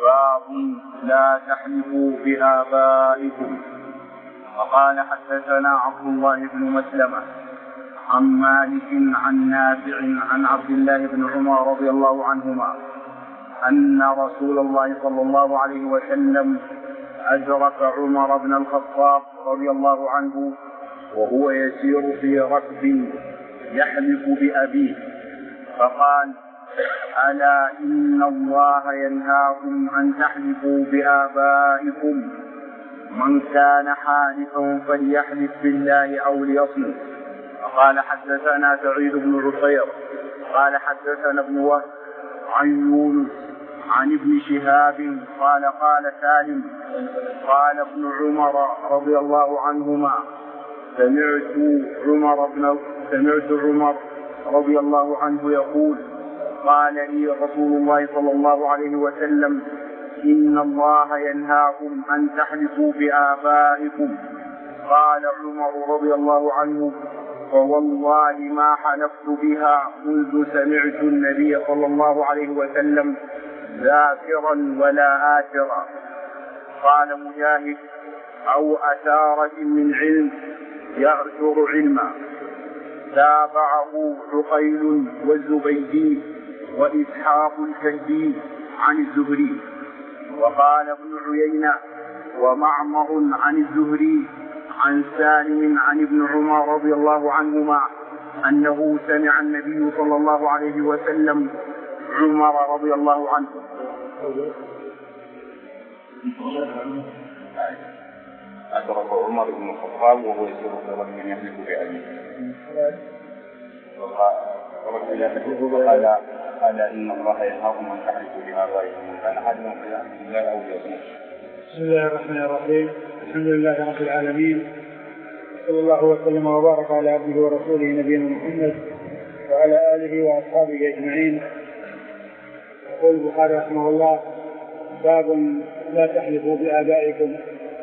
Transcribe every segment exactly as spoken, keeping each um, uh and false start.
باب لا تحلفوا بآبائكم. وقال حدثنا عبد الله بن مسلمة عن مالك عن نافع عن عبد الله بن عمر رضي الله عنهما أن رسول الله صلى الله عليه وسلم أدرك عمر بن الخطاب رضي الله عنه وهو يسير في ركب يحلف بأبيه فقال: ألا إن الله ينهاكم أن تحلفوا بآبائكم، من كان حالفا فليحلف بالله أو ليصمت. وقال حدثنا سعيد بن عصير قال حدثنا ابن وهب عن يونس عن ابن شهاب قال قال سالم قال ابن عمر رضي الله عنهما: سمعت عمر بن سمعت عمر رضي الله عنه يقول: قال لي رسول الله صلى الله عليه وسلم: إن الله ينهاكم أن تحلفوا بآبائكم. قال عمر رضي الله عنه: فوالله ما حلفت بها منذ سمعت النبي صلى الله عليه وسلم ذاكرا ولا آثرا. قال مجاهد: أو أثارة من علم يأثر علما. تابعه عقيل والزبيدي وإسحاق الكلبي عن الزهري. وقال ابن عيينة ومعمر عن الزهري عن سالم عن ابن عمر رضي الله عنهما أنه سمع النبي صلى الله عليه وسلم عمر رضي الله عنه. أدرك عمر بن الخطاب وهو يسير في ركب يحلف بأبيه فقال: ألا إن الله ينهاكم أن تحلفوا بآبائكم، من كان حالفا فليحلف بالله أو ليصمت. بسم الله الرحمن الرحيم. الحمد لله رب العالمين، صلى الله وسلم وبارك على عبده ورسوله نبينا محمد وعلى آله وأصحابه أجمعين. يقول البخاري رحمه الله: باب لا تحلفوا بآبائكم.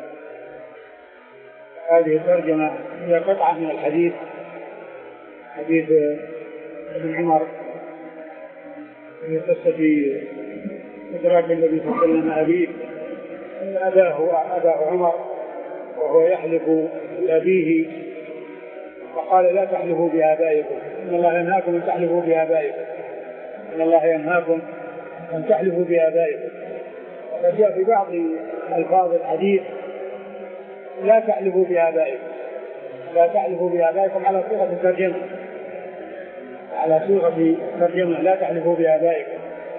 هذه الترجمة هي قطعة من الحديث، حديث ابن عمر في قصة إدراك النبي صلى الله عليه وسلم أبيه، أن أباه أباه عمر وهو يحلف بأبيه فقال: لا تحلفوا بآبائكم، إن الله ينهاكم أن تحلفوا بآبائكم، إن الله ينهاكم أن تحلفوا بآبائكم. وجاء في بعض ألفاظ الحديث: لا تحلفوا بآبائكم، لا تحلفوا بآبائكم على صيغة الترجمة، على صيغة الترجمة لا تحلفوا بآبائكم.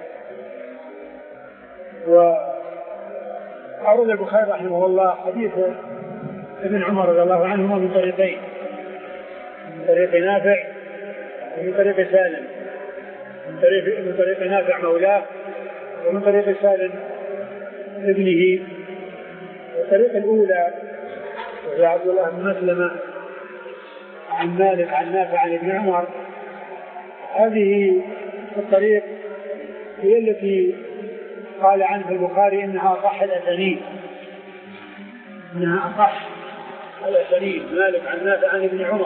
وأورد البخاري رحمه الله حديث ابن عمر رضي الله عنهما من طريقين، من طريق نافع ومن طريق سالم، من طريق, من طريق نافع مولاه ومن طريق سالم ابنه. الطريقة الأولى وهي عبد الله بن مسلمة عن مالك عن نافع عن ابن عمر، هذه الطريق هي التي قال عنها البخاري إنها أصح الأسانيد، إنها أصح الأسانيد. مالك عن نافع عن ابن عمر،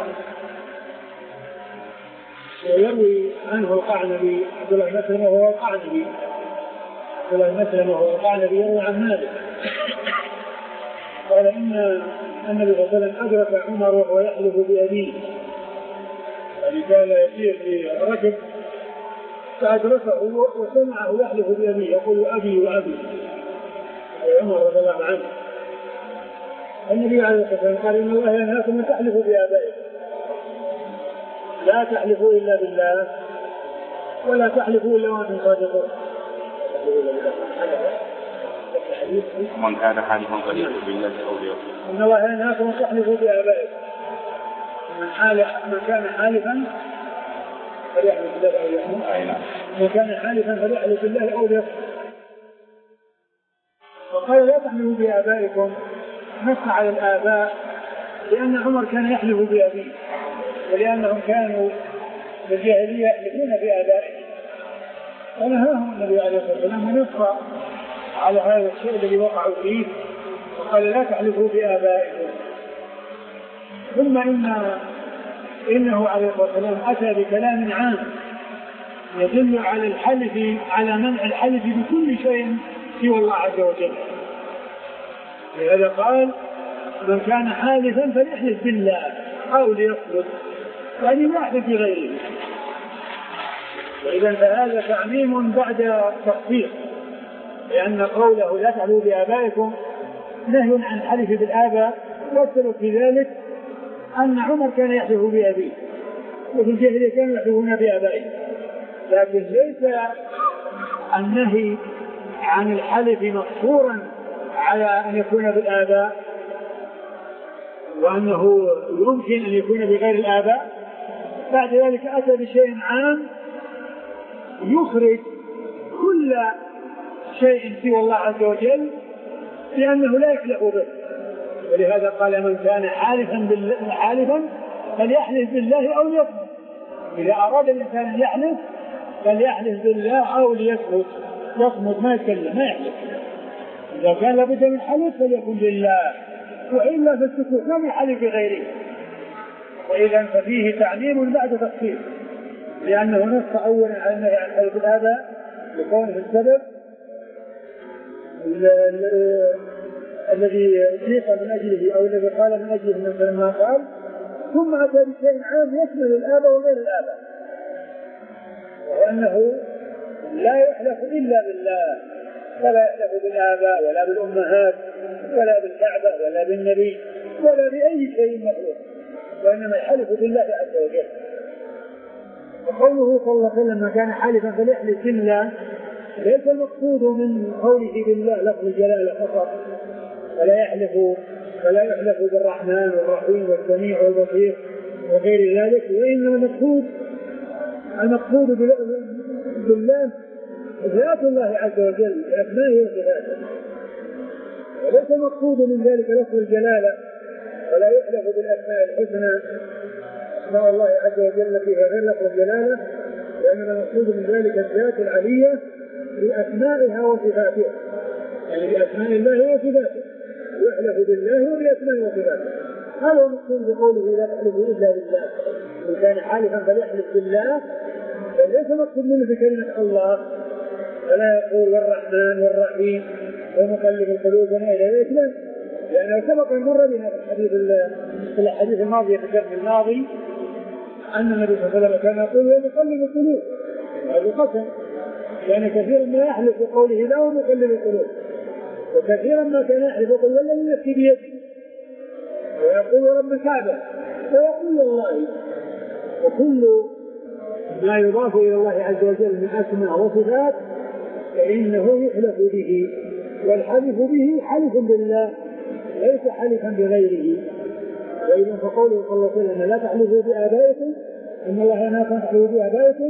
ويروي عنه القعنبي عبد الله بن مسلمة وهو القعنبي عبد الله بن مسلمة وهو القعنبي يروي عن مالك قال إن النبي صلى الله عليه وسلم أدرك عمر وهو يحلف بأبيه، يعني كان يسير في ركب فأدركه وسمعه يحلف بأبيه يقول: أبي وأبي، أي عمر رضي الله عنه. النبي عليه الصلاة والسلام قال: إن الله ينهاكم أن تحلفوا بآبائكم، لا تحلفوا إلا بالله ولا تحلفوا إلا وأنتم صادقون. من كان حالفا فليحلف بالله أو ليصمت. إن الله ينهاكم أن تحلفوا بآبائكم، من حالف من كان حالفا فليحلف بالله أو ليصمت، من كان حالفا فليحلف بالله أو ليصمت. وقال: لا تحلفوا بآبائكم، نص على الآباء لأن عمر كان يحلف بأبيه، ولأنهم كانوا بالجاهلية يحلفون بآبائهم، ونهاهم النبي عليه الصلاة والسلام ونص على هذا الشيء الذي وقعوا فيه، وقال: لا تحلفوا بآبائكم. ثم إن إنه عليه الصلاة والسلام أتى بكلام عام يدل على الحلف، على منع الحلف بكل شيء سوى الله عز وجل. لهذا قال من كان حالفا فليحلف بالله أو ليصمت، يعني لا يحلف بغيره. وإذا فهذا تعميم بعد تخصيص، لأن قوله لا تحلفوا بآبائكم نهي عن الحلف بالآباء، والسبب في ذلك أن عمر كان يحلف بأبيه، وفي الجاهلية كانوا يحلفون بآبائهم، لكن ليس النهي عن الحلف مقصورا على أن يكون بالآباء، وأنه يمكن أن يكون بغير الآباء. بعد ذلك أتى بشيء عام يخرج كل شيء سوى الله عز وجل، لأنه لا يحلف به. ولهذا قال من كان حالفا حالفا فليحلف بالله أو ليصمت. إذا أراد الإنسان أن يحلف فليحلف بالله أو ليصمت، يصمت ما يتكلم ما يحلف. إذا كان لابد من حلف فليكن لله، وإلا فالسكوت لم يحلف بغيره. وإذا ففيه تعميم بعد تخصيص، لأنه نص أولا على النهي عن حلف الآباء لكونه السبب الذي سيق من أجله أو الذي قال من أجله من ما قال، ثم أتى بشيء عام يشمل الآباء وغير الآباء، وأنه لا يحلف إلا بالله، فلا يحلف بالآباء ولا بالأمهات ولا بالكعبة ولا بالنبي ولا بأي شيء مخلوق، وإنما يحلف بالله عز وجل. وقوله صلى الله عليه وسلم ما كان حالفا فليحلف بالله، ليس المقصود من قوله بالله لفظ الجلالة فقط، فلا يحلف فلا يحلف بالرحمن والرحيم والسميع والبصير وغير ذلك، وإنما المقصود المقصود بالله ذات الله عز وجل بأسمائه وصفاته، وليس المقصود من ذلك لفظ الجلالة، ولا يحلف بالأسماء الحسنى أسماء الله عز وجل فيها غير لفظ الجلالة، وإنما المقصود من ذلك الذات العلية بأسمائها وصفاتها، يعني بأسماء الله وصفاته، يحلف بالله وبأسمائه وصفاته. هذا هو المقصود بقوله لا تحلفوا إلا بالله. إن كان حالفا فليحلف بالله، فليس مقصود منه بكلمة الله، فلا يقول والرحمن والرحيم ومقلب القلوب وما إلى ذلك، لا، لأنه سبق المرة بنا في الحديث في الحديث الماضي في الدرس الماضي أن النبي صلى الله عليه وسلم كان يقول ومقلب القلوب، هذا قسم، يعني كثيرا ما يحلف بقوله لا ومقلب القلوب، وكثيرا ما كان يحلف يقول والذي نفسي بيده، ويقول رب الكعبة، ويقول والله. وكل ما يضاف إلى الله عز وجل من أسماء وصفات فإنه يحلف به، والحلف به حلف بالله ليس حلفا بغيره. وإذا فقوله صلى الله عليه وسلم لا تحلفوا بآبائكم إن الله ينهاكم أن تحلفوا بآبائكم،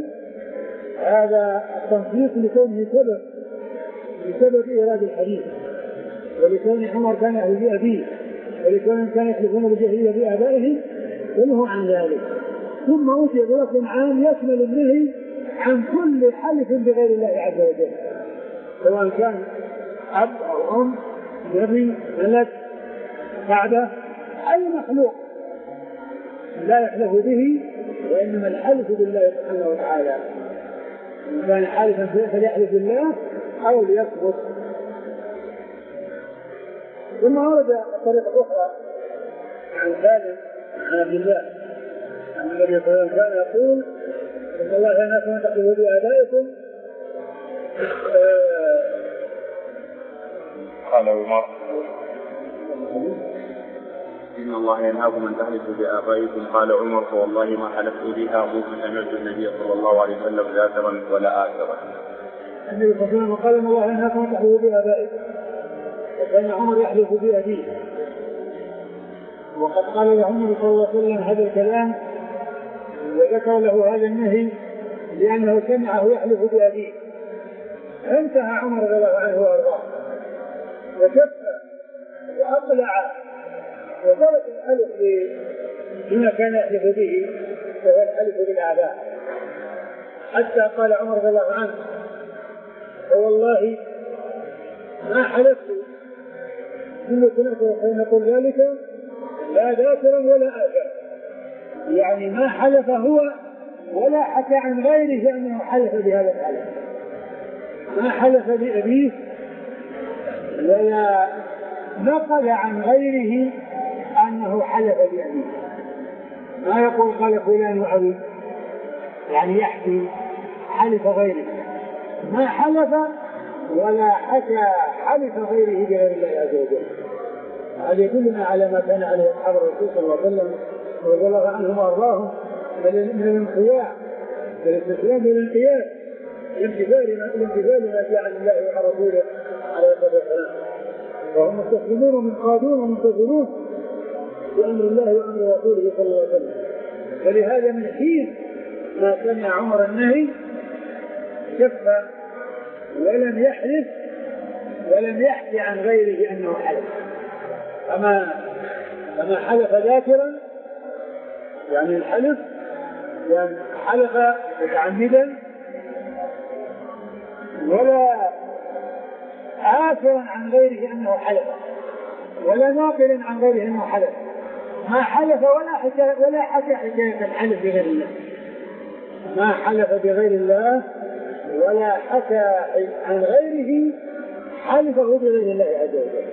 هذا التنصيص لكونه سبب بسبب إيراد الحديث، ولكون عمر كان يحلف بأبيه، ولكون كان يحلفون بالجاهلية بآبائهم، ونهوا عن ذلك. ثم أوتي بلفظ عام يشمل النهي عن كل حلف بغير الله عز وجل، سواء كان أب أو أم نبي ملك كعبة أي مخلوق لا يحلف به، وإنما الحلف بالله سبحانه وتعالى. إن كان حالفا فليحلف بالله أو ليصمت. ثم ورد طريقة أخرى عن سالم عن عبد الله أن النبي صلى الله عليه وسلم كان يقول إن الله ينهاكم أن تحلفوا بآبائكم. قال عمر إن الله ينهاكم أن تحلفوا بآبائكم. قال عمر فوالله ما حلفت بها منذ سمعت النبي صلى الله عليه وسلم ذاكرا ولا آثرا. النبي صلى الله عليه وسلم قال إن الله ينهاكم أن تحلفوا بآبائكم، وكان عمر يحلف بأبيه، وقد قال له النبي صلى الله عليه وسلم هذا الكلام وذكر له هذا النهي لأنه سمعه يحلف بأبيه، فانتهى عمر رضي الله عنه وأرضاه وكف وأقلع وترك الحلف بما كان يحلف به وهو الحلف بالآباء، حتى قال عمر رضي الله عنه فوالله ما حلفت منذ سمعت حين يقول ذلك لا ذاكرا ولا آثرا، يعني ما حلف هو ولا حكى عن غيره أنه حلف بهذا الحلف، ما حلف بأبيه ولا نقل عن غيره أنه حلف بأبيه. ما يقول قال فلان وأبي، يعني يحكي حلف غيره، ما حلف ولا حكى حلف غيره بغير الله عز وجل. هذا يدلنا على ما كان عليه أصحاب الرسول صلى الله عليه وسلم رضي الله عنهم وأرضاهم من الانقياد، من الاستسلام والانقياد لامتثال ما جاء عن الله وعن رسوله عليه الصلاة والسلام، وهم مستسلمون ومنقادون ومنتظرون بأمر الله وأمر رسوله صلى الله عليه وسلم. ولهذا من حين ما سمع عمر النهي كف ولم يحلف ولم يحكي عن غيره أنه حلف. أما أما حلف ذاكرا يعني الحلف يعني حلف متعمدا ولا عاثرا عن غيره أنه حلف ولا ناقلا عن غيره أنه حلف، ما حلف ولا حكى ولا حكى حكاية الحلف بغير الله، ما حلف بغير الله ولا حكى عن غيره حلفه بغير الله عز وجل.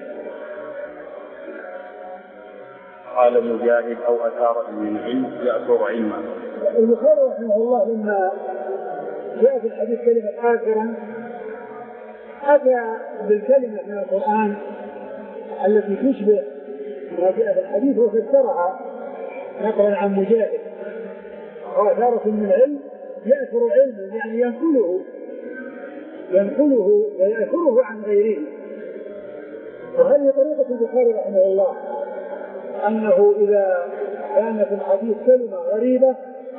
قال مجاهد أو أثار من علم يأثر علما. البخاري رحمه الله لما جاء في الحديث كلمة آثرا أتى بالكلمة من القرآن التي تشبه ما جاء في الحديث وفسرها نقلا عن مجاهد. وأثارة من العلم يأثر علما يعني ينقله ينقله ويأثره عن غيره. وهذه طريقة البخاري رحمه الله، أنه إذا كان في الحديث كلمة غريبة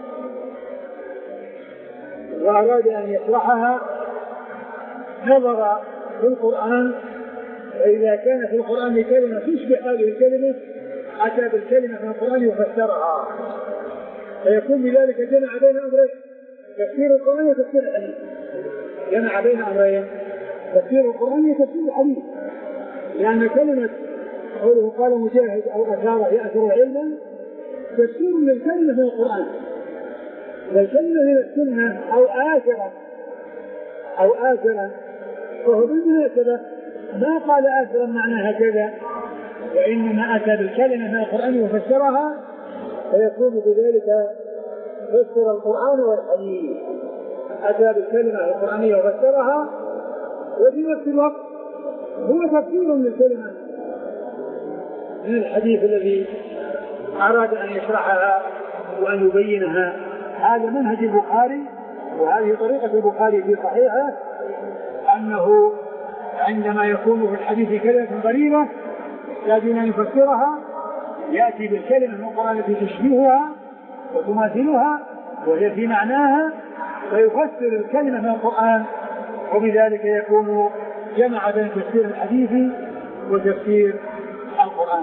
وأراد أن يشرحها نظر في القرآن، فإذا كان في القرآن كلمة تشبه هذه الكلمة أتى بالكلمة من القرآن يفسرها، فيكون بذلك جمع بين أمرين، تفسير القرآن وتفسير الحديث. جمع بين أمرين، تفسير القرآن وتفسير الحديث، لأن كلمة قوله قال مجاهد أو أثاره يأثر علما تفسير للكلمة من القرآن، والكلمة من السنة أو آثرا أو آثرا، وهو بالمناسبة ما قال آثرا معناها كذا، وإنما أتى بالكلمة من القرآن وفسرها، فيكون بذلك فسر القرآن والحديث. أتى بالكلمة القرآنية وفسرها، وفي نفس الوقت هو تفسير للكلمة من الحديث الذي أراد أن يشرحها وأن يبينها. هذا منهج البخاري، وهذه طريقة البخاري في صحيحه، أنه عندما يكون في الحديث كلمة غريبة يجب أن يفسرها، يأتي بالكلمة من القرآن التي تشبهها وتماثلها وهي في معناها، فيفسر الكلمة من القرآن، وبذلك يكون جمع بين تفسير الحديث وتفسير القرآن.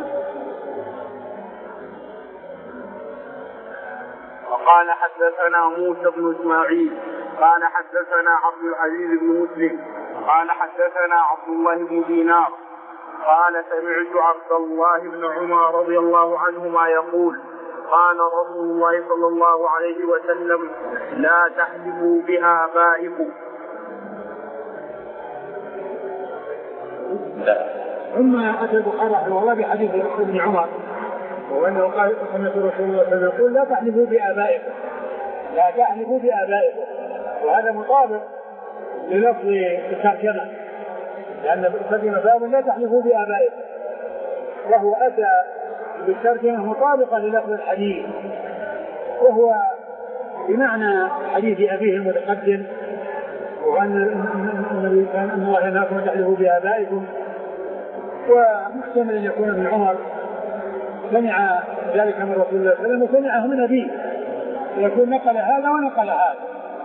وقال حدثنا موسى بن إسماعيل قال حدثنا عبد العزيز بن مسلم قال حدثنا عبد الله بن دينار قال سمعت عبد الله بن عمر رضي الله عنهما يقول قال رسول الله صلى الله عليه وسلم لا تحلفوا بآبائكم. ثم أتى البخاري رحمه الله بحديث ابن عمر، وأنه قال سمعت رسول الله صلى الله عليه وسلم يقول لا تحلفوا بآبائكم، لا تحلفوا بآبائكم، وهذا مطابق للفظ الترجمة، لأن الترجمة باب لا تحلفوا بآبائكم، وهو أتى بالترجمة مطابقة للفظ الحديث، وهو بمعنى حديث أبيه المتقدم، وأن الله ينهاكم أن تحلفوا بآبائكم، ومحتمل أن يكون ابن عمر سمع ذلك من رسول الله صلى الله عليه وسلم وسمعه من أبيه، يكون نقل هذا ونقل هذا.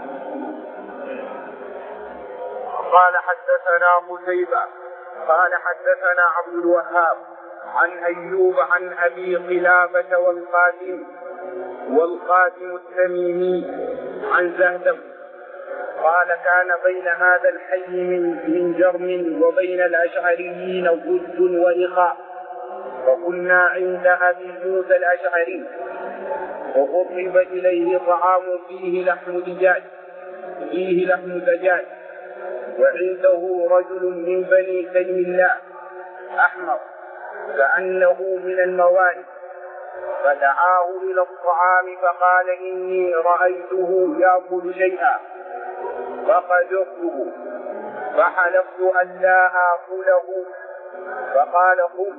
قال حدثنا قتيبة قال حدثنا عبد الوهاب عن أيوب عن أبي قلابة والقاسم والقاسم التميمي عن زهدم قال كان بين هذا الحي من جرم وبين الأشعريين ود وإخاء، وكنا عند أبي موسى الأشعري وقرب إليه طعام فيه لحم دجاج فيه لحم دجاج وعنده رجل من بني تيم الله أحمر كأنه من الموالي، فدعاه إلى الطعام فقال إني رأيته يأكل شيئا فقدرته فحلفت أن لا آكله، فقال قم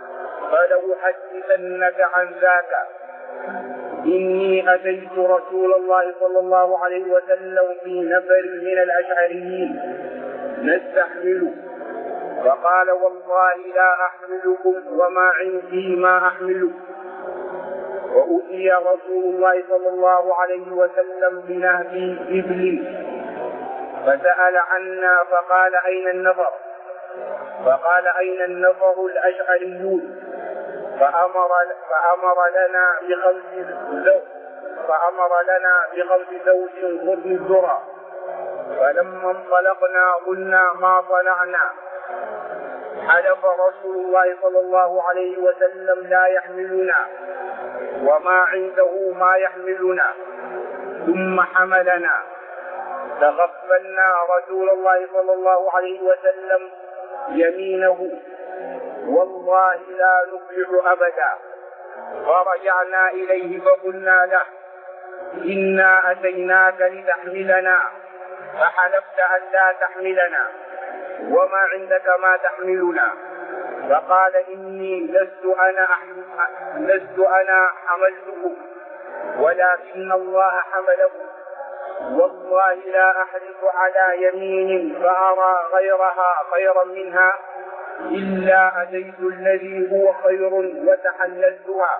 فلأحدثنك عن ذاك، إني أتيت رسول الله صلى الله عليه وسلم في نفر من الأشعريين نستحمل، فقال والله لا أحملكم وما عندي ما أحملكم. وأتي رسول الله صلى الله عليه وسلم بنهب إبل فسأل عنا فقال أين النفر؟ فقال أين النفر الأشعريون؟ فأمر, فأمر لنا بخمس زوج فأمر لنا بخمس زوج غرن الذرة، فلما انطلقنا قلنا ما صنعنا. حلف رسول الله صلى الله عليه وسلم لا يحملنا وما عنده ما يحملنا، ثم حملنا. تغفلنا رسول الله صلى الله عليه وسلم يمينه والله لا نفلح أبدا. فرجعنا إليه فقلنا له إنا أتيناك لتحملنا فحلفت أن لا تحملنا وما عندك ما تحملنا. فقال إني لست أنا لست أنا حملته ولكن الله حمله، والله لا أحلف على يمين فأرى غيرها خيرا منها إلا أتيت الذي هو خير وتحللتها.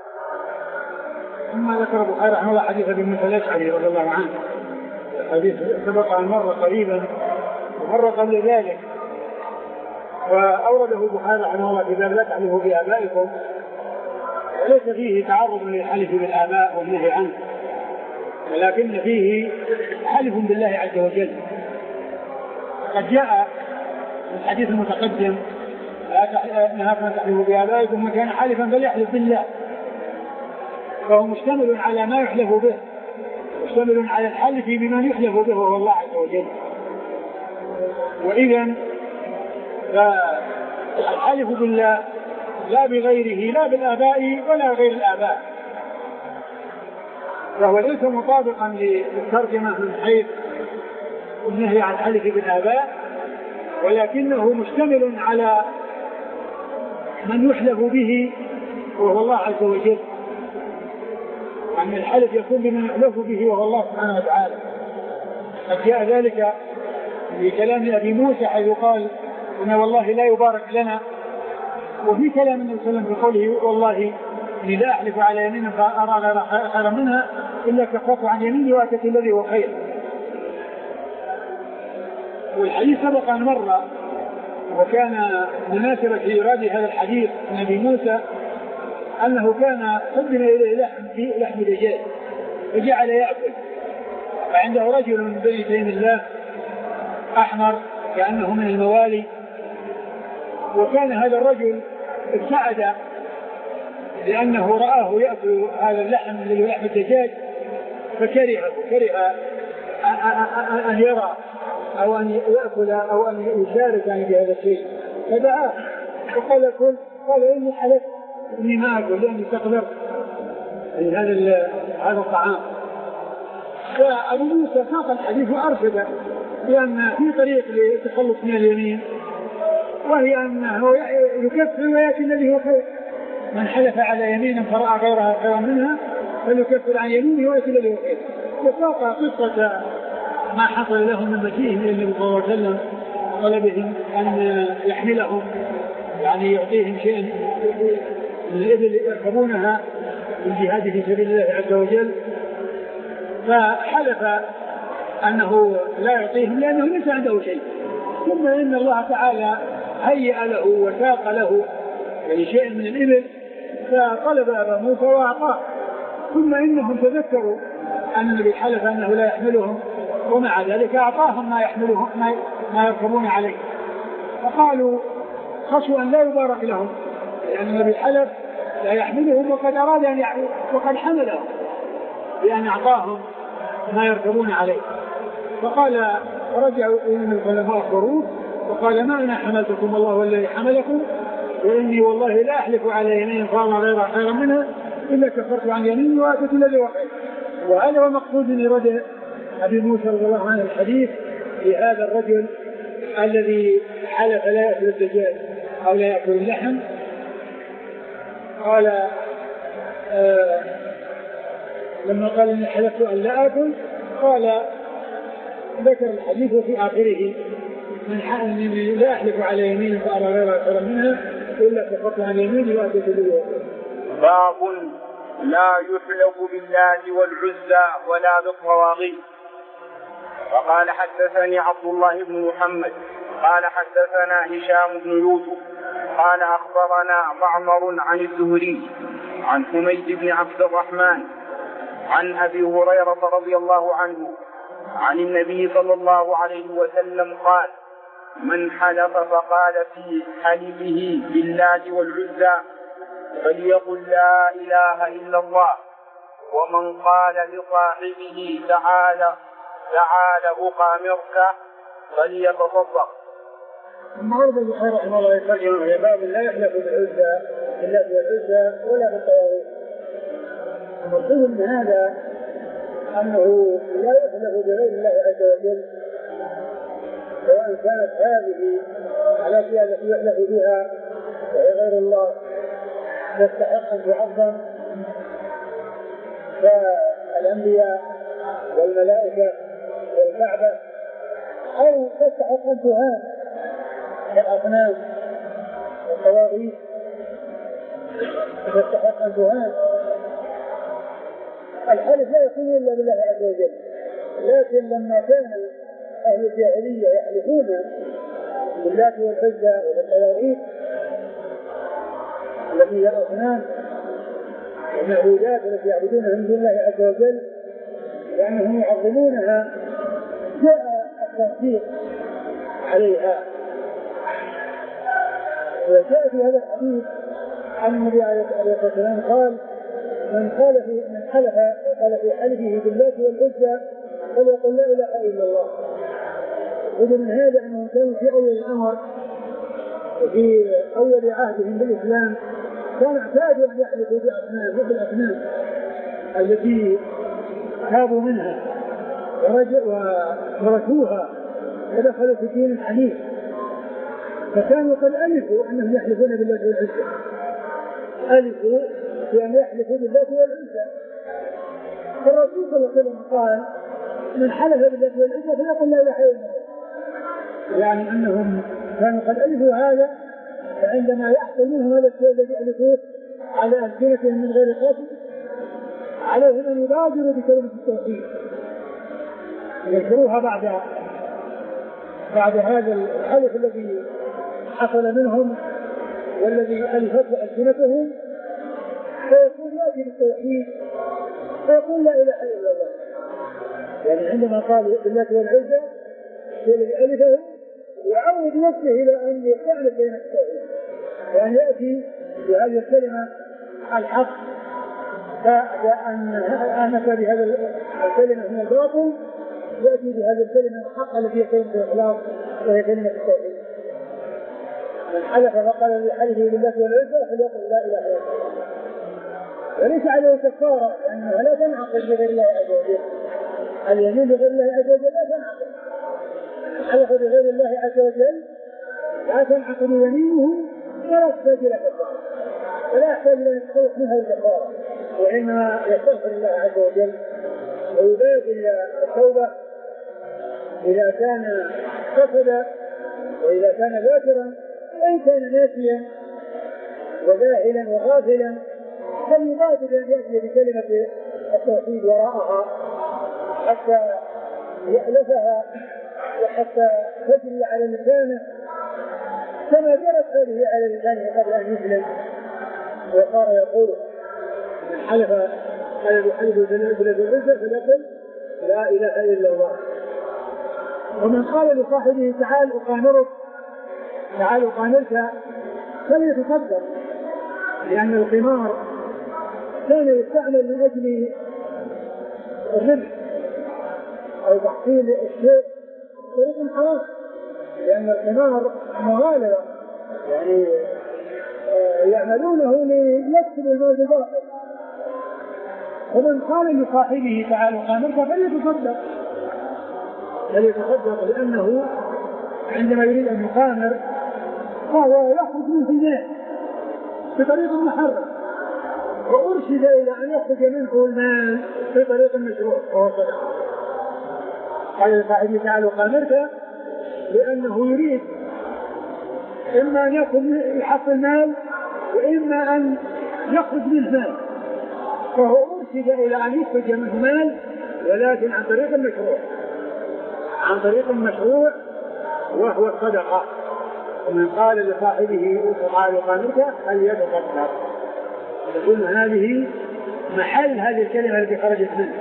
ثم ذكر البخاري رحمه الله حديث ابي موسى الاشعري رضي الله عنه، حديث سبق عن مرة قريبا ومرة قبل ذلك، وأورده البخاري رحمه الله في باب لا تحلفوا بآبائكم، وليس فيه تعرض للحلف بالآباء والنهي عنه، ولكن فيه حلف بالله عز وجل. قد جاء في الحديث المتقدم نهاكم أن تحلفوا بآبائكم، وكان حلفا فليحلف بالله، فهو مشتمل على ما يحلف به، مشتمل على الحلف بما يحلف به وهو الله عز وجل. وإذن فالحلف بالله لا بغيره، لا بالآباء ولا غير الآباء، فهو ليس مطابقا للترجمة من حيث النهي عن الحلف بالآباء، ولكنه مشتمل على من يحلف به وهو الله عز وجل. يعني الحلف يكون بمن يحلف به وهو الله سبحانه وتعالى. قد جاء ذلك في كلام أبي موسى حيث قال إن والله لا يبارك لنا، وفي كلام النبي صلى الله عليه وسلم بقوله والله إني لا أحلف على يمين فأرى خيرا منها إلا كفرت عن يميني وأتت الذي هو خير. والحديث سبق أن مر، وكان مناسبة في إيراد هذا الحديث من أبي موسى أنه كان قدم إليه لحم في لحم دجاج فجعل يأكل، فعنده رجل من بني تيم الله أحمر كأنه من الموالي، وكان هذا الرجل ابتعد لأنه رآه يأكل هذا اللحم الذي لحم الدجاج فكرهه، كره أن يرى أو أن يأكل أو أن يشارك يعني بهذا الشيء، فدعاه وقال كل، قال إني حلفت إني ما أكل لأني تقدر هذا هذا الطعام. فأبو موسى ساق الحديث وأرشد بأن في طريق للتخلص من اليمين، وهي أنه يكفر ويأتي الذي هو خير. من حلف على يمين فرأى غيرها خيرا منها فليكفر عن يمينه ويأتي الذي هو خير. وساق قصة ما حصل لهم من مجيئهم إلى النبي صلى الله عليه وسلم طلبهم أن يحملهم، يعني يعطيهم شيئا من الإبل يركبونها للجهاد في سبيل الله عز وجل، فحلف أنه لا يعطيهم لأنه ليس عنده شيء. ثم إن الله تعالى هيأ له وساق له يعني شيء من الإبل، فطلب أبا موسى وأعطاه. ثم إنهم تذكروا أن النبي حلف أنه لا يحملهم، ومع ذلك أعطاهم ما يحملهم ما يركبون عليه، فقالوا خشوا أن لا يبارك لهم لأن النبي حلف لا يحملهم وقد أراد أن يعني وقد حملهم بأن أعطاهم ما يركبون عليه. فقال رجعوا إلى العلماء خروج وقال ما أنا حملتكم الله والذي حملكم وإني والله لا أحلف على يمين قام غير خيرا منها إلا كفرت عن يميني وأتت الذي وحيد. وهذا هو مقصود من رد أبي موسى رضي الله عنه الحديث في هذا الرجل الذي حلف لا يأكل الدجاج أو لا يأكل اللحم. قال آه لما قال إني حلفت أن لا أكل قال ذكر الحديث وفي آخره من حق لا أحلف على يمين فأرى غير خيرا منها إلا كفرت عن يميني وأتيت به. باب لا يحلف بالله والعزى ولا بالطواغيت. وقال حدثني عبد الله بن محمد قال حدثنا هشام بن يوسف قال أخبرنا معمر عن الزهري عن حميد بن عبد الرحمن عن أبي هريرة رضي الله عنه عن النبي صلى الله عليه وسلم قال من حلف فقال في حلفه بالله والعزى فليقل لا إله إلا الله ومن قال لصاحبه تعالى تعالى أقامرك فليتصدق. المعرض البخاري رحمه الله يترجم إلى باب لا يحلف بالعزى بالله والعزى ولا بالطواغيت. المقصود من هذا أنه لا يحلف بغير الله عز وجل سواء كانت هذه على التي يحلف بها وهي غير الله تستحق أن تعظم كالأنبياء والملائكة والكعبة أو تستحق أن تهان كالأصنام والطواغيت تستحق أن تهان. الحلف لا يكون إلا بالله عز وجل، لكن لما كان أهل الجاهلية يحلفون بالله والعزى والطواغيت التي هي الأصنام والمعبودات التي يعبدونها من دون الله عز وجل لأنهم يعظمونها جاء التصديق عليها. وجاء في هذا الحديث عن النبي عليه الصلاة والسلام قال من قال في من حلف قال في حلفه بالله والعزى فليقل لا إله إلا الله. ومن من هذا أنهم كانوا في أول الأمر وفي أول عهدهم بالإسلام كانوا اعتادوا أن يحلفوا بأصنام مثل الأصنام التي تابوا منها ورثوها ودخلوا في دين حنيف، فكانوا قد ألفوا أنهم يحلفون بالله والعزى، ألفوا بأن يحلفوا بالله والعزى. فالرسول صلى الله عليه وسلم قال من حلف بالله والعزى فليقل لا إله إلا الله، يعني أنهم كانوا قد ألفوا هذا، فعندما يحصل منهم هذا الشيء الذي ألفوه على ألسنتهم من غير قصد عليهم أن يبادروا بكلمة التوحيد يذكروها بعد بعد هذا الحلف الذي حصل منهم والذي ألفته ألسنتهم، فيقول يأتي بالتوحيد فيقول لا إله إلا الله. يعني عندما قال بالله والعزى الذي ألفه يعود نفسه إلى أن يفعل كلمة التوحيد، وأن يأتي بهذه الكلمة الحق، بعد أن آنف بهذا الكلمة من الباطل يأتي بهذه الكلمة الحق التي هي كلمة الإخلاص وهي كلمة التوحيد. من حلف فقال لحلفه بالله والعزى فليقل لا إله إلا الله، وليس عليه كفارة لأنها لا تنعقد بغير الله عز وجل. اليمين بغير الله عز وجل لا تنعقد، حلف بغير الله عز وجل لا تنعقد يمينه ولا تحتاج إلى كفارة ولا يحتاج إلى الخوف منها الكفارة، وإنما يستغفر الله عز وجل ويبادر التوبة إذا كان قصد وإذا كان ذاكرا، وإن كان ناسيا وجاهلا وغافلا فليبادر أن يأتي بكلمة التوحيد وراءها حتى يألفها وحتى تجري على لسانه كما جرت هذه على لسانه قبل أن يسلم. وقال يقول من حلف على الحلف بالله والعزى فليقل لا إله إلا الله. ومن قال لصاحبه تعال أقامرك تعال أقامرك فليتصدق، لأن القمار كان يستعمل من أجل الربح أو تحصيل الشيء طريق حرام، لأن القمار مغالبة يعني يعملونه ليكسبوا المال بالباطل. ومن قال لصاحبه تعالوا قامرك فليتصدق فليتصدق لأنه عندما يريد أن يقامر فهو يخرج منه المال بطريق محرم، وأرشد إلى أن يخرج منه المال بطريق مشروع وهو صدقة. قال لصاحبه تعالوا قامرك لأنه يريد إما أن يكون يحصل مال وإما أن يخرج منه مال، فهو أرشد إلى أن يخرج منه مال ولكن عن طريق المشروع عن طريق المشروع وهو الصدقة. ومن قال لصاحبه تعالوا قامرك فليتصدق، تكون هذه محل هذه الكلمة التي خرجت منه،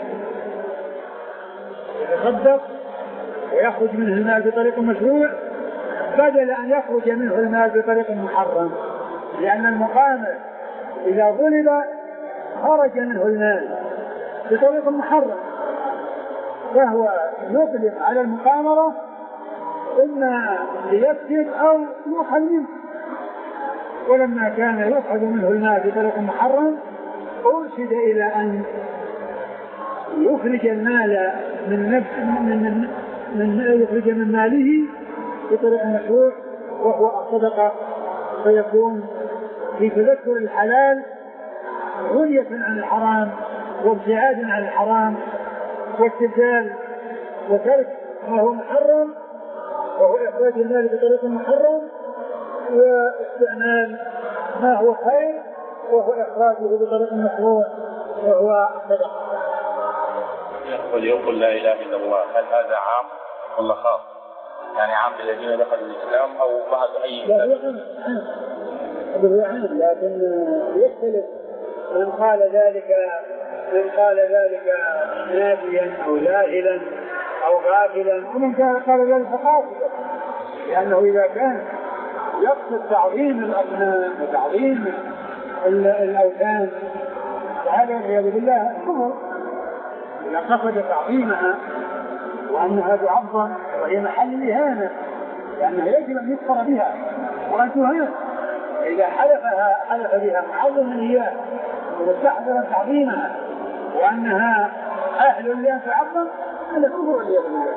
يتصدق ويخرج منه المال بطريق مشروع بدل أن يخرج منه المال بطريق محرم، لأن المقامر إذا ظلم خرج منه المال بطريق محرم فهو يطلق على المقامرة إما ليكسب أو يؤخذ منه. ولما كان يؤخذ منه المال بطريق محرم أرشد إلى أن يخرج المال من نفس من من يخرج من ماله بطريق مشروع وهو الصدقة، فيكون في تذكر الحلال غنية عن الحرام وابتعاد عن الحرام واستبدال وترك ما هو محرم وهو إخراج المال بطريق محرم واستعمال ما هو خير وهو إخراجه بطريق مشروع وهو الصدقة. وليقل لا إله إلا الله، هل هذا عام ولا خاص؟ يعني عام للذين دخلوا الإسلام أو بعد أي؟ لا هو عام هو عام لكن يختلف من قال ذلك من قال ذلك ناديا أو جاهلا أو غافلا، ومن قال ذلك قاصدا، لأنه إذا كان يقصد تعظيم الأصنام وتعظيم الأوثان فهذا والعياذ بالله كفر. إذا قصد تعظيمها وأنها تعظم وهي محل الإهانة لأنها يجب أن يكفر بها وأن تهان، إذا حلفها حلف بها معظما إياه ومستحضرا تعظيمها وأنها أهل لأن تعظم هذا كفر والعياذ بالله.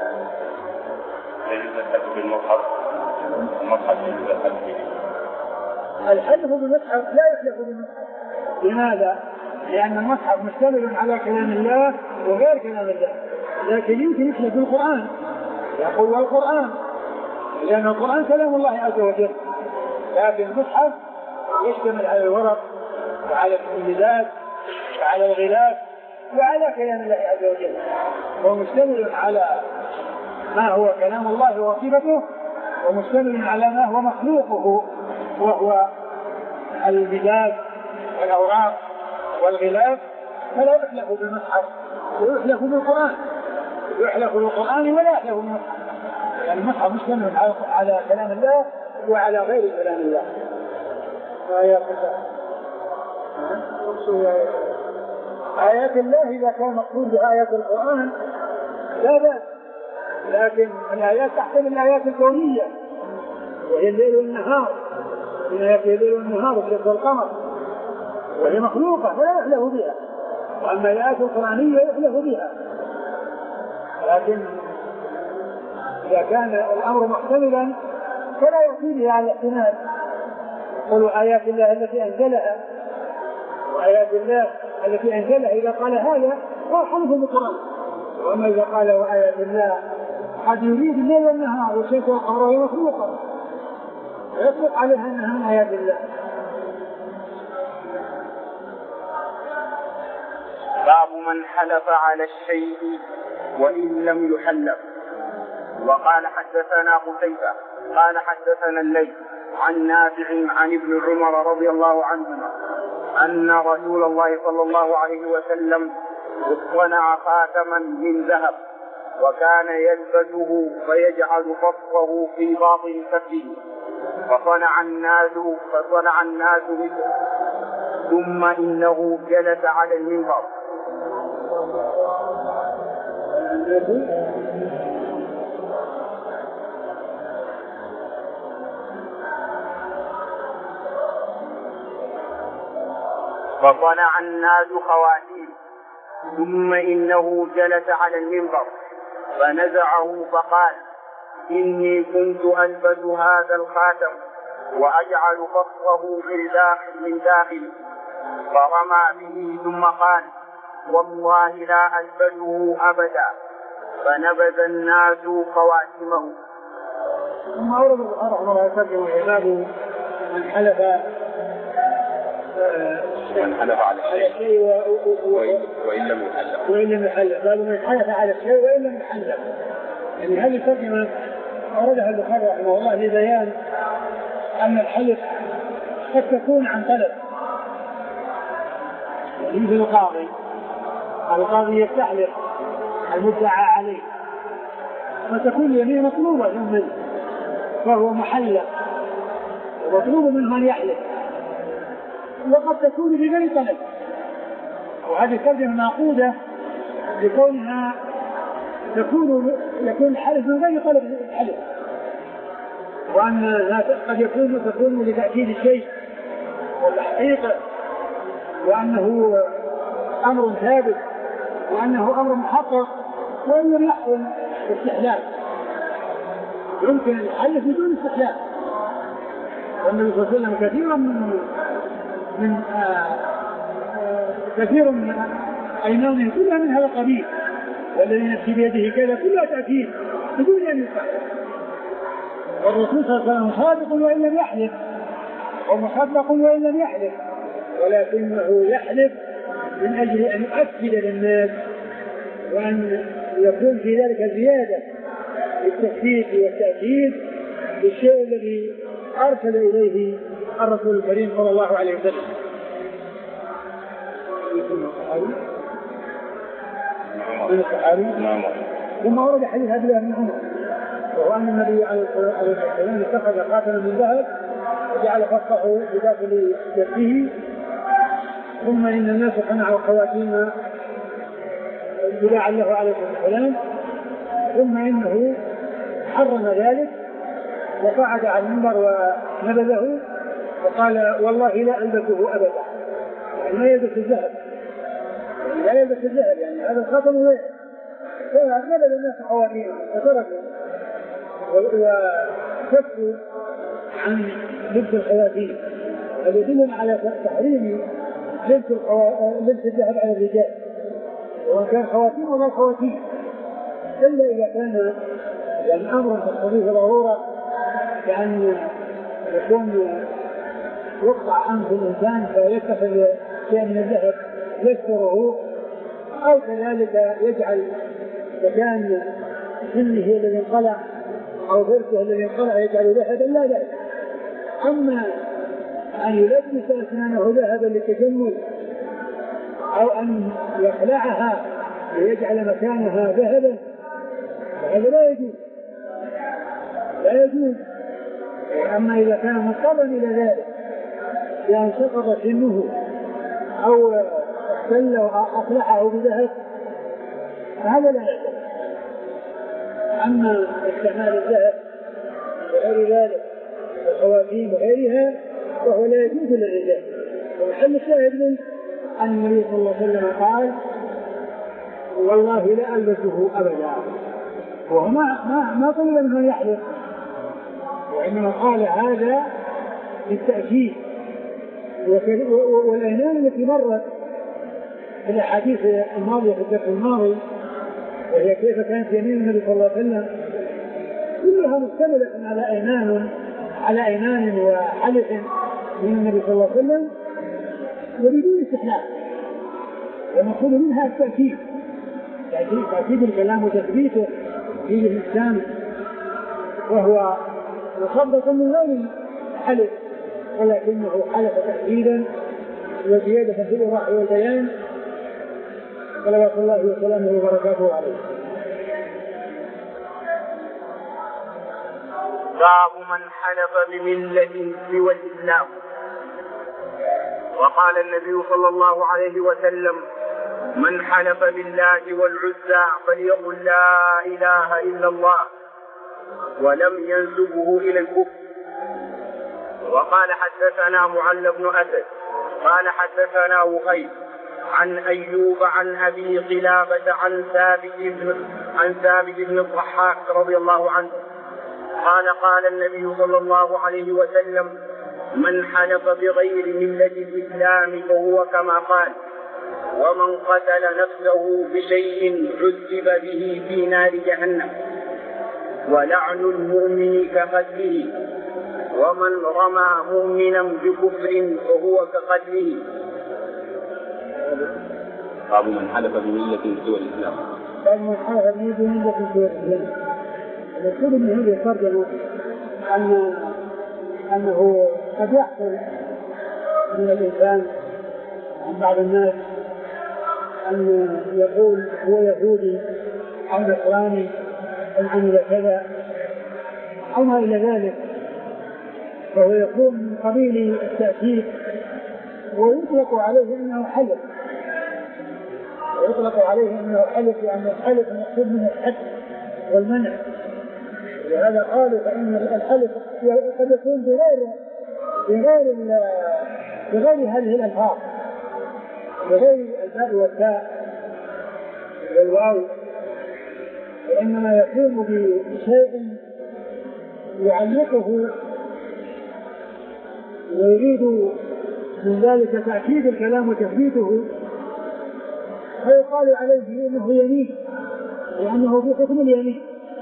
الحلف بالمصحف المصحف الحلف بالمصحف لا يحلف بالمصحف. لماذا؟ لأن المصحف مشتمل على كلام الله وغير كلام الله، لكن يمكن يحلف بالقرآن يقول والقرآن لأن القرآن كلام الله عز وجل، لكن المصحف يشتمل على الورق وعلى الإمدادات وعلى الغلاف وعلى كلام الله عز وجل، ومشتمل على ما هو كلام الله وصفته ومشتمل على ما هو مخلوقه وهو الإمداد والأوراق والغلاف، فلا يحلف بالمصحف ويحلف بالقرآن يحلف بالقرآن ولا يحلف بالمصحف، يعني المصحف مشتمل على كلام الله وعلى غير كلام الله. آيات الله آيات الله إذا كان مقصود بآيات القرآن لا بأس، لكن الآيات تحتمل الآيات الكونية وهي الليل والنهار، من آيات الليل والنهار والشمس والقمر وهي مخلوقة فلا يحلف بها، وأما الآيات القرآنية يحلف بها. لكن إذا كان الأمر محتملا فلا يأتي به على الاحتمال. قولوا آيات الله التي أنزلها وآيات الله التي أنزلها إذا قال هذا هو حلف بالقرآن، وأما إذا قال وآيات الله قد يريد الليل والنهار والشمس والقمر وهي مخلوقة يطلق عليها أنها من آيات الله. باب من حلف على الشيء وإن لم يحلف. وقال حدثنا قتيبة قال حدثنا الليث عن نافع عن ابن عمر رضي الله عنهما أن رسول الله صلى الله عليه وسلم اصطنع خاتما من ذهب وكان يلبسه فيجعل فصه في باطن كفه فصنع الناس فصنع الناس مثله، ثم إنه جلس على المنبر فصنع الناس خواتيم، ثم إنه جلس على المنبر فنزعه فقال: إني كنت ألبس هذا الخاتم وأجعل فصله من داخل من داخل، فرمى به ثم قال: والله لا ألبسه أبدا، فنبذ الناس خواتمه. ثم أورد البخاري رحمه الله يترجم عباده من حلف من حلف على الشيء وإن لم يحلف وإن لم يحلف قالوا من حلف على الشيء وإن لم يحلف. يعني هذه الترجمة أوردها البخاري رحمه الله لبيان أن الحلف قد تكون عن طلب، يعني مثل القاضي القاضي يستحلف المدعى عليه فتكون اليمين مطلوبة منه فهو محلف ومطلوب منه أن يحلف، وقد تكون بغير طلب، وهذه الترجمة معقودة لكونها تكون يكون الحلف من غير طلب الحلف، وأن قد يكون تكون لتأكيد الشيء والتحقيق وأنه أمر ثابت وأنه أمر محقق وإن لم يحصل استحلال يمكن الحلف بدون استحلال. والنبي صلى الله عليه وسلم كثيرا من من آه آه كثير من أيمانه كلها من هذا القبيل، والذي نفسي بيده كذا كلها تأكيد بدون أن يستحلف. والرسول صلى الله عليه وسلم صادق وإن لم يحلف ومصدق وإن لم يحلف، ولكنه يحلف من أجل أن يؤكد للناس وأن يكون في ذلك زيادة للتصديق والتأكيد بالشيء الذي أرسل إليه الرسول الكريم صلى الله عليه وسلم. من الصحابي ثم ورد حديث عبد الله بن عمر وهو أن النبي عليه الصلاة والسلام اتخذ خاتما من ذهب وجعل فصه بداخل يده، ثم إن الناس صنعوا خواتيم اتباعا له عليه الصلاة والسلام، ثم إنه حرم ذلك وقعد على المنبر ونبذه وقال: والله لا ألبسه أبدا، يعني ما يلبس الذهب، يعني لا يلبس الذهب، يعني هذا الخاتم غير، فنبذ الناس خواتيم وتركوا وكفوا عن لبس الخواتيم، هذا يدل على تحريم لبس لبس الذهب على الرجال، وإن كان خواتيم ولا خواتيم، إلا إذا كان يعني أمر تقتضيه ضرورة، كأن يكون يقطع أنف الإنسان فيتخذ شيء من الذهب يستره، أو كذلك يجعل مكان سنه الذي انقلع أو فرسه الذي انقلع يجعل ذهبا لا ذهب. أما أن يلبس أسنانه ذهبا للتجمل أو أن يخلعها ويجعل مكانها ذهبا فهذا لا يجوز لا يجوز. أما إذا كان مضطرا إلى ذلك بأن سقط سنه أو اختل وأخلعه بذهب فهذا لا يجوز. أما استعمال الذهب وغير ذلك والخواتيم وغيرها فهو لا يجوز للرجال. ومحل الشاهد من أن النبي صلى الله عليه وسلم قال: والله لا ألبسه أبدا، وهو ما ما ما طلب منه يحلف، وإنما قال هذا للتأكيد. والأيمان التي مرت في الأحاديث الماضية في الدرس الماضي وهي كيف كانت يمين النبي صلى الله عليه وسلم كلها مشتملة على أيمان على أيمان وحلف من النبي صلى الله عليه وسلم وبدون استحلال، ومقصود منها التأكيد، تأكيد الكلام وتثبيته في الإسلام، وهو مصدق من غير حلف ولكنه حلف تأكيدا وزيادة في الإيضاح والبيان صلوات الله وسلامه وبركاته عليه. باب من حلف بملة سوى الإسلام. وقال النبي صلى الله عليه وسلم: من حلف بالله والعزى فليقل لا إله إلا الله ولم ينسبه إلى الكفر. وقال: حدثنا معل بن أسد قال حدثنا وهيب عن أيوب عن أبي قلابة عن ثابت بن عن ثابت بن الضحاك رضي الله عنه قال قال النبي صلى الله عليه وسلم من حلف بغير ملة الإسلام فهو كما قال ومن قتل نفسه بشيء عذب به في نار جهنم ولعن المؤمن كقتله ومن رمى مؤمنا بكفر فهو كقتله. باب من حلف بملة سوى الإسلام. باب من حلف بملة سوى الإسلام. المقصود من هذه الترجمة أن أنه قد يحصل من الإنسان عن بعض الناس أن يقول هو يهودي أو نصراني أو عمل كذا أو ما إلى ذلك، فهو يكون من قبيل التأكيد ويطلق عليه أنه حلف ويطلق عليه أنه حلف لأن الحلف مقصود من الحد والمنع. لهذا قالوا فإن الحلف قد يكون بغير بغير بغير هذه الألفاظ، بغير الباء والتاء والواو، وإنما يقوم بشيء يعلقه ويريد من ذلك تأكيد الكلام وتثبيته، فيقال عليه انه يمين لانه في حكم اليمين.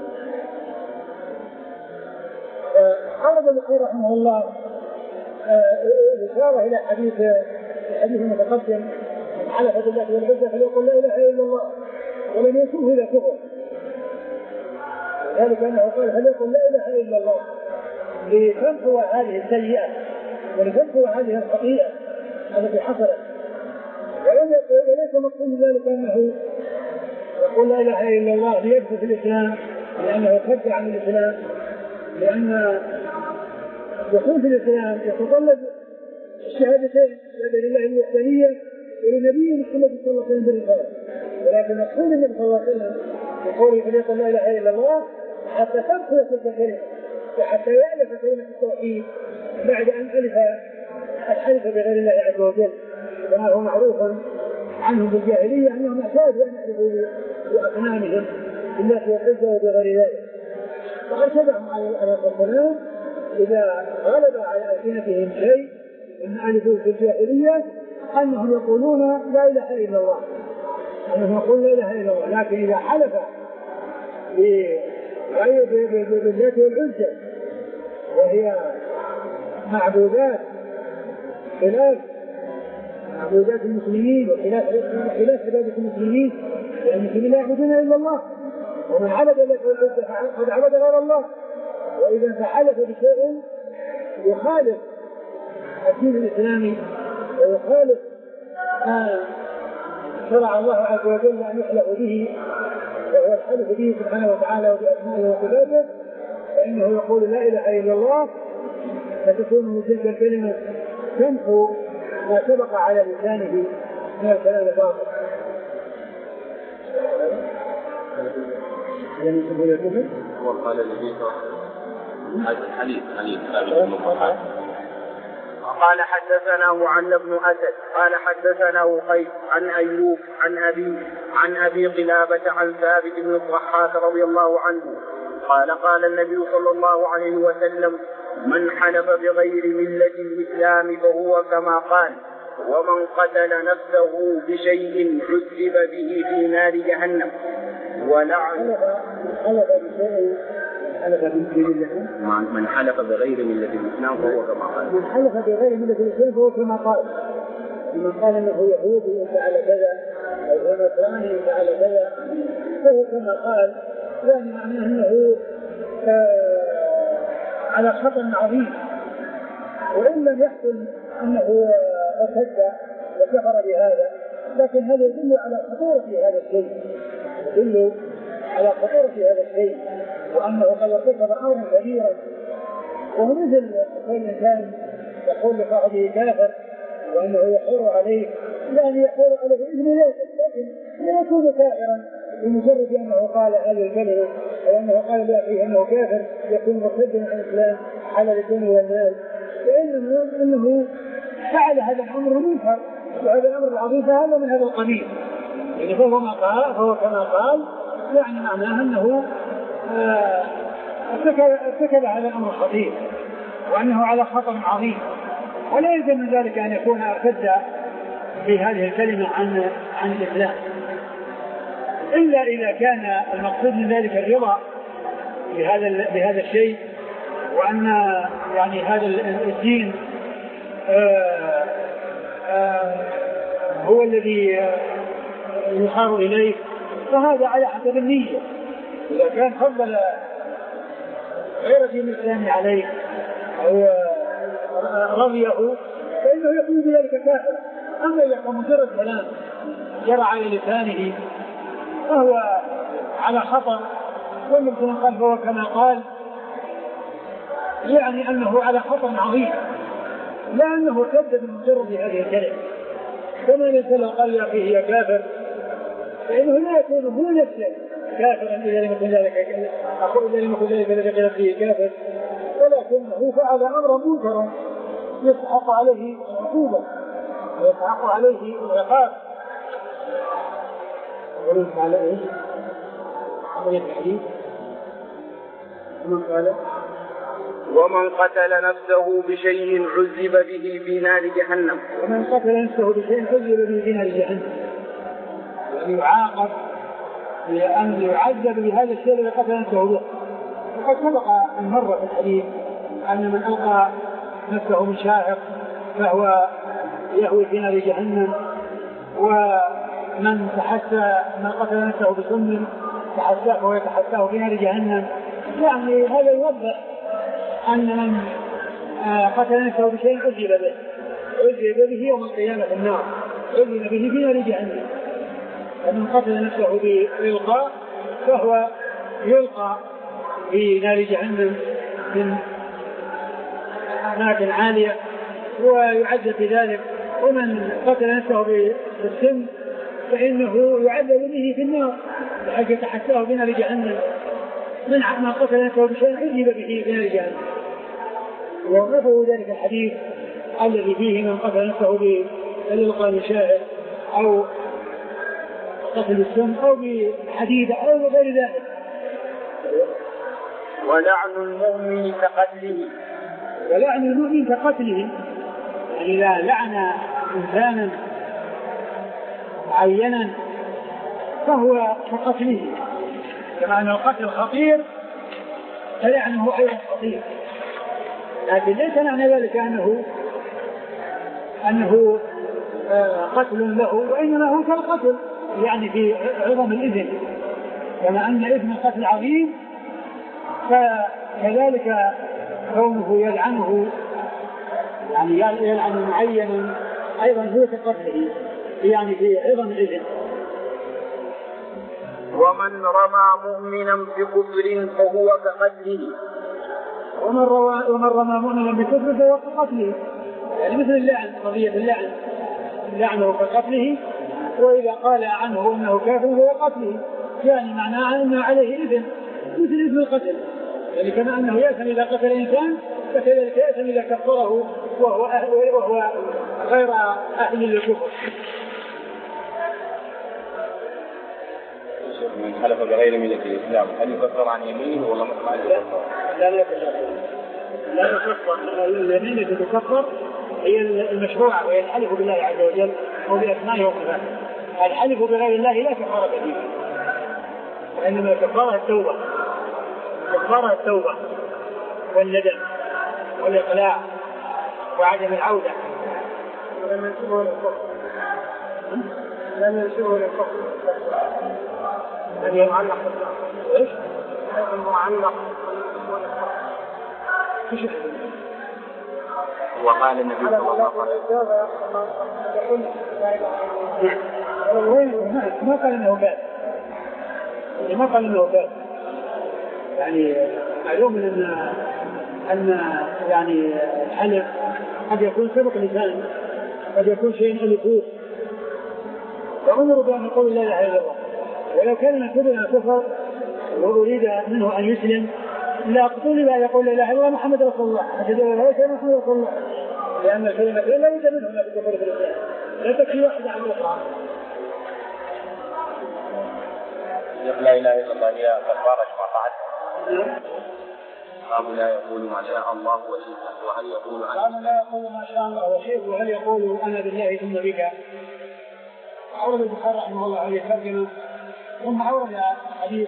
قال ابن القيم رحمه الله الاشاره الى حديث الحديث المتقدم من حلف بالله والعزى فليقل لا اله الا الله ولم ينسبه الى كفر، ذلك انه قال فليقل لا اله الا الله لتمحو هذه السيئه ولتمحو هذه الخطيئه التي حصلت. وليس مقصود من ذلك انه يقول لا اله الا الله ليدخل في الاسلام لانه خرج عن الاسلام، لان الدخول في الاسلام يتطلب الشهادتين شهاده لله الوحدانيه ولنبيه محمد صلى الله عليه وسلم بالرساله، ولكن مقصود النبي صلى الله عليه وسلم يقول فليقل لا اله الا الله حتى تمحو تلك الكلمه وحتى يالف كلمه التوحيد بعد ان الف الحلف بغير الله عز وجل، كما هو معروف عنهم بالجاهليه انهم اعتادوا ان يحلفوا باصنامهم بالله والعزى وبغير ذلك، فارشدهم على الصلاه اذا غلب على السنتهم شيء من الفوا في الجاهليه انهم يقولون لا اله الا الله، انهم يقولون لا اله الا الله، لكن اذا حلف بالذات والعزى وهي معبودات خلاف معبودات المسلمين وخلاف خلاف عبادة المسلمين، لأن المسلمين لا يعبدون إلا الله، ومن عبد الله والعزى فقد عبد غير الله، وإذا فحلف بشيء يخالف الدين الإسلامي ويخالف ما شرع الله عز وجل أن يحلف به وهو الحلف به سبحانه وتعالى وبأسمائه وصفاته، فإنه يقول لا إله إلا الله، فتكون تلك الكلمة تمحو ما سبق على لسانه من الكلام الباطل. وقال النبي هذا الحديث حديث ثابت بن الضحاك. قال حدثنا معل بن اسد قال حدثنا وهيب عن ايوب عن ابي عن ابي قلابة عن ثابت بن الضحاك رضي الله عنه قال قال النبي صلى الله عليه وسلم من حلف بغير ملة الإسلام فهو كما قال ومن قتل نفسه بشيء عذب به في نار جهنم ولعن حلف بشيء حلف بملة من حلف بغير ملة الإسلام فهو كما قال من حلف بغير ملة الإسلام فهو كما قال من قال انه يهودي فعل كذا او هو نصراني فعل كذا فهو كما قال، يعني معناه انه آه على خطر عظيم، وإن لم يحصل أنه ارتد وكفر بهذا، لكن هذا يدل على خطورة هذا الشيء يدل على خطورة هذا الشيء وأنه قد ارتكب أمرا كبيرا. وهو مثل الإنسان يقول لصاحبه كافر وأنه يحر عليه، يعني يحر عليه بإذن الله، لكن لا يكون كافرا بمجرد أنه قال هذه الكلمة أو أنه قال لأخيه أنه كافر يكون مرتدا عن الإسلام على الدين والمال، لأنه أنه فعل هذا الأمر منكر، وهذا الأمر العظيم فهذا من هذا القبيل. يعني فهو ما قال فهو كما قال، يعني معناه أنه ارتكب هذا الأمر الخطير وأنه على خطر عظيم، ولا يلزم من ذلك أن يكون ارتد في هذه الكلمة عن عن الإسلام، إلا إذا كان المقصود من ذلك الرضا بهذا بهذا الشيء، وأن يعني هذا الدين آآ آآ هو الذي يحار إليه، فهذا على حسب النية. إذا كان فضل غير دين الإسلام عليه أو رضيه فإنه يكون بذلك كافر. أما إذا كان مجرد كلام جرى على لسانه فهو على خطر، والمسلم قال فهو كما قال، يعني أنه على خطر عظيم، لا أنه ارتد بمجرد هذه الكلمة. كما الإنسان قال يا أخيه يا كافر، فإنه لا يكون هو نفسه كافرا إذا لم يكن ذلك أقول إذا لم يكن ذلك الذي قيل فيه كافر، ولكنه فعل أمرا منكرا يستحق عليه العقوبة ويستحق عليه العقاب. ولن على إيش؟ عملية الحديث. ومن قال ومن قتل نفسه بشيء عذب به في نار جهنم. ومن قتل نفسه بشيء عذب به في نار جهنم، يعني يعاقب لأن يعذب بهذا الشيء الذي قتل نفسه به. وقد سبق أن مر في الحديث أن من ألقى نفسه من شاهق فهو يهوي في نار جهنم، ومن تحسى من قتل نفسه بسم تحساه فهو يتحساه في نار جهنم. يعني هذا يوضح أن من قتل نفسه بشيء عذب به عذب به يوم القيامة في النار، عذب به في نار جهنم. ومن قتل نفسه بإلقاء فهو يلقى في نار جهنم من أماكن عالية ويعذب بذلك. ومن قتل نفسه بالسم فإنه يعذب به في النار بحيث يتحساه في نار جهنم. من من قتل نفسه بشيء عذب به في نار جهنم. ووقفه ذلك الحديث الذي فيه من قتل نفسه بالإلقاء بشاهق أو قتل السم أو بحديدة أو بغير ذلك. ولعن المؤمن كقتله. ولعن المؤمن كقتله، يعني إذا لعن إنسانا معينا فهو كقتله، كما أن القتل خطير فلعنه أيضا خطير، لكن ليس معنى ذلك أنه أنه قتل له، وإنما هو كالقتل يعني في عظم الإذن. كما أن إذن القتل عظيم فكذلك كونه يلعنه يعني يلعن معينا أيضا هو كقتله يعني في عظم الإذن. ومن رمى مؤمنا بكفر فهو كقتله. ومن رمى ومن رمى مؤمنا بكفر فهو كقتله، يعني مثل اللعن، قضية اللعن لعنه كقتله، وإذا قال عنه أنه كافر فهو قتله، يعني معناه أنه عليه إذن مثل إذن القتل، يعني كما أنه يأثم إذا قتل إنسان فكذلك يأثم إذا كفره وهو, وهو غير أهل للكفر. من حلف بغير ملة الإسلام هل يكفر عن يمينه ولا مطمع يكفر؟ لا لا يكفر، لا يكفر. اليمين التي تكفر هي المشروعة، وهي الحلف بالله عز وجل وبأسمائه وصفاته. الحلف بغير الله لا كفارة فيه، وإنما كفارة التوبة، كفارة التوبة والندم والإقلاع وعدم العودة. ولم ينسبه للكفر لم ينسبه للكفر هذا معلق ايش؟ هذا معلق وقال النبي صلى الله عليه وسلم ما قال انه كافر، ما قال انه كافر، يعني معلوم ان ان يعني الحلف قد يكون سبق لسان، قد يكون شيء الفوق، فأمر بأن يقول لا إله إلا الله. ولو كان مكتوبا كفر وأريد منه أن يسلم لا أقول لا يقول لا إله إلا الله محمد رسول الله، أشهد أن لا إله إلا الله محمد رسول الله، لأن الكلمتين لا بد منهما في الدخول في الإسلام، لا تكفي واحدة عن الأخرى. لا إله إلا الله هي كفارة ما فعل. قالوا لا يقول ما شاء الله وشئت وهل يقول أنا قالوا لا يقول ما شاء الله وشئت وهل يقول أنا بالله ثم بك. أورد البخاري رحمه الله هذه الترجمة، ثم أورد حديث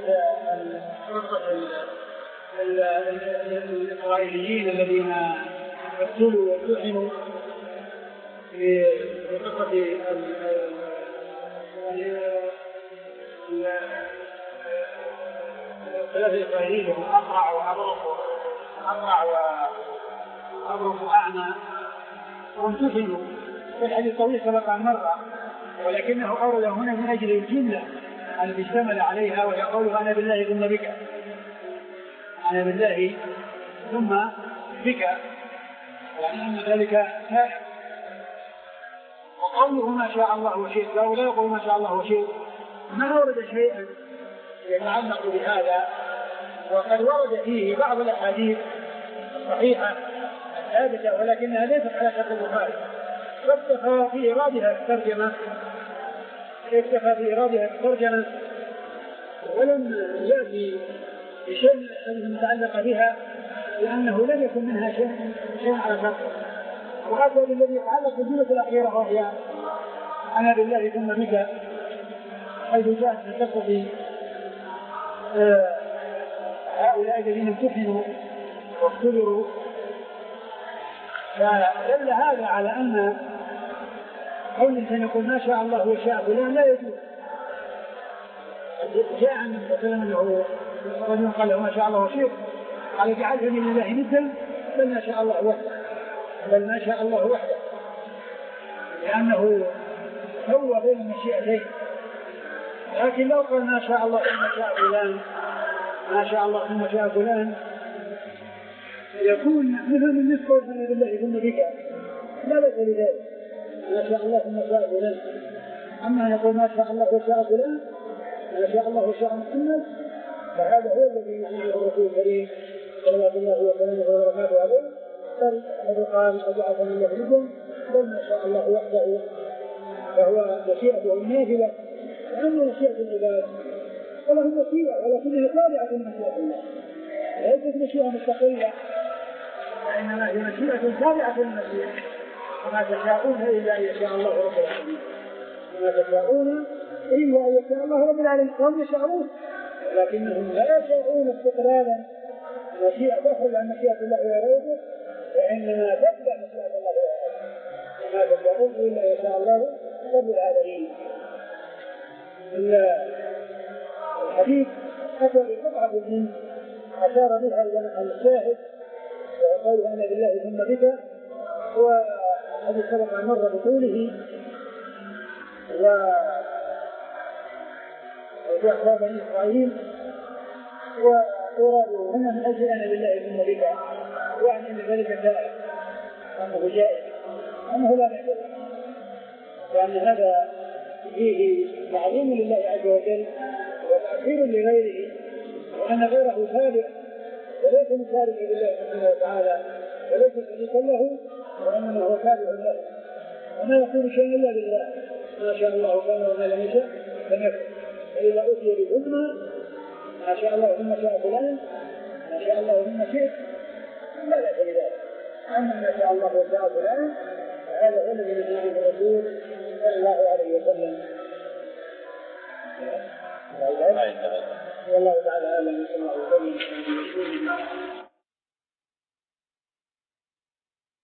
الإسرائيليين الذين قتلوا وامتحنوا في قصة الثلاثة الإسرائيليين هم أقرع وأبرص أقرع وأبرص أعمى وامتحنوا في الحديث طويل سبق عن مرة، ولكنه أورد هنا من أجل الجملة التي اشتمل عليها ويقول أنا بالله ثم بك، أنا بالله ثم بك، يعني أن ذلك سائر. وقوله ما شاء الله وشئت لا يقول ما شاء الله وشئت ما أورد شيئا يتعلق بهذا، وقد ورد فيه بعض الأحاديث الصحيحة الثابتة ولكنها ليست على شرط البخاري، فاكتفى في إيرادها الترجمة اكتفى في إيرادها الترجمة ولم يأتي بشيء متعلق بها لأنه لم يكن منها شيء شيء على شرط. وهذا الذي يتعلق بالجملة الأخيرة وهي أنا بالله ثم بك، حيث جاءت في قصة هؤلاء الذين امتحنوا واختبروا، فدل هذا على أن قول الإنسان يقول ما شاء الله وشاء فلان لا يجوز. جاء عن مثلا أنه رجل قال له ما شاء الله وشئت قال جعلتني لله ندا، بل ما شاء الله وحده، بل ما شاء الله وحده، لأنه سوى بين المشيئتين. لكن لو قال ما شاء الله ثم شاء فلان ما شاء الله ثم شاء فلان يكون مثل من نسبة أنا بالله ثم بك، لا بأس بذلك، ما شاء الله ثم شاء فلان. أما يقول ما شاء الله وشاء فلان ما شاء الله وشاء محمد، فهذا هو الذي يقوله الرسول الكريم صلى الله وسلم وبركاته عليه، بل الذي قال أجعلكم الله لكم، بل ما شاء الله وحده، فهو مشيئته النافلة، وأما مشيئة العباد فله مشيئة ولكنها تابعة لمشيئة الله، ليست مشيئة مستقلة، وإنما هي مشيئة تابعة للمشيئة، وما تشاءون إلا أن يشاء الله رب العالمين، وما تشاءون إلا أن يشاء الله رب العالمين، وهم يشاءون ولكنهم لا يشاءون استقلالا مشيئة تخرج عن مشيئة الله وغيره، وإنما تتبع مشيئة الله وغيره، وما تشاءون إلا أن يشاء الله رب العالمين. الحديث أتى بقطعة منه أشار بها إلى الشاهد وقال أنا بالله ثم بك، وهذا سبق عن مرة بطوله وفي أخبار بني إسرائيل، وأرادوا هنا من أجل أنا بالله ثم بك، وأعني أن ذلك جائز، أنه جائز، أنه لا بأس، لأن هذا فيه تعظيم لله عز وجل وتأثير لغيره، وأن غيره تابع وليس مشارك لله سبحانه وتعالى وليس شريكا له، وإنما هو تابع له، وما يكون شيء إلا بالله، ما شاء الله كان وما لم يشاء لم يكن، فإذا أتي بهما ما شاء الله ثم شاء فلان ما شاء الله ثم شئت لا بأس بذلك. أما ما شاء الله وشاء فلان فهذا هو الذي نهى الرسول صلى الله عليه وسلم. والله تعالى أعلم. صلى الله عليه وسلم.